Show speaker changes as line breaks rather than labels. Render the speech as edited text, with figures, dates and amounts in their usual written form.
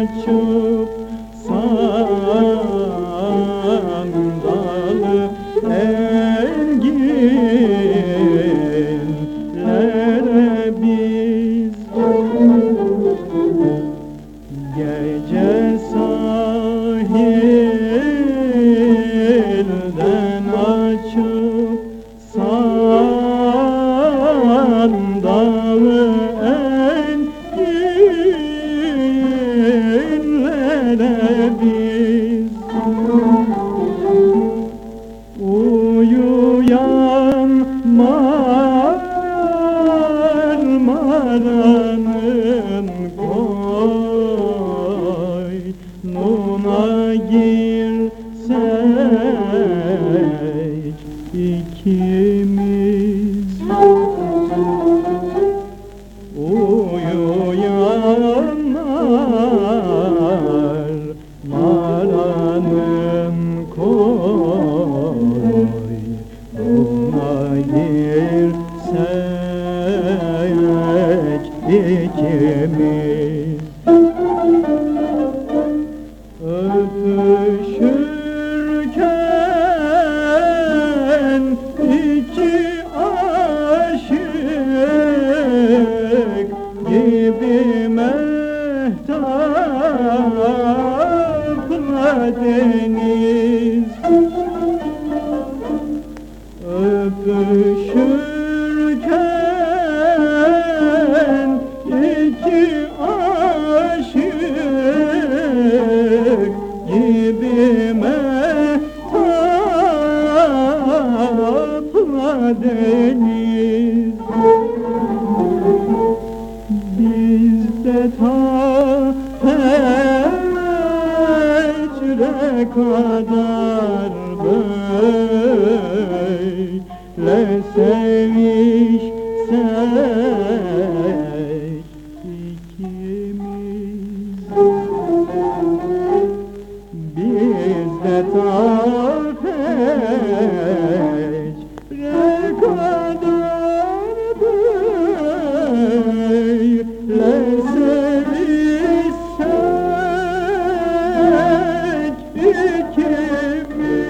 açıp sandalı enginlere biz gece sahilden açıp sandalı enginlere biz uyuyan Marmara'nın koynuna girsek ikimiz. Uyuyan Marmara'nın koynuna girsek ikimiz. Öpüşürken iki aşık gibi mehtapla deniz. Öpüşürken iki aşık gibi mehtapla deniz. Biz de ta fecre kadar böyle sevişsek ikimiz. Biz de ta fecre kadar böyle sevişsek ikimiz.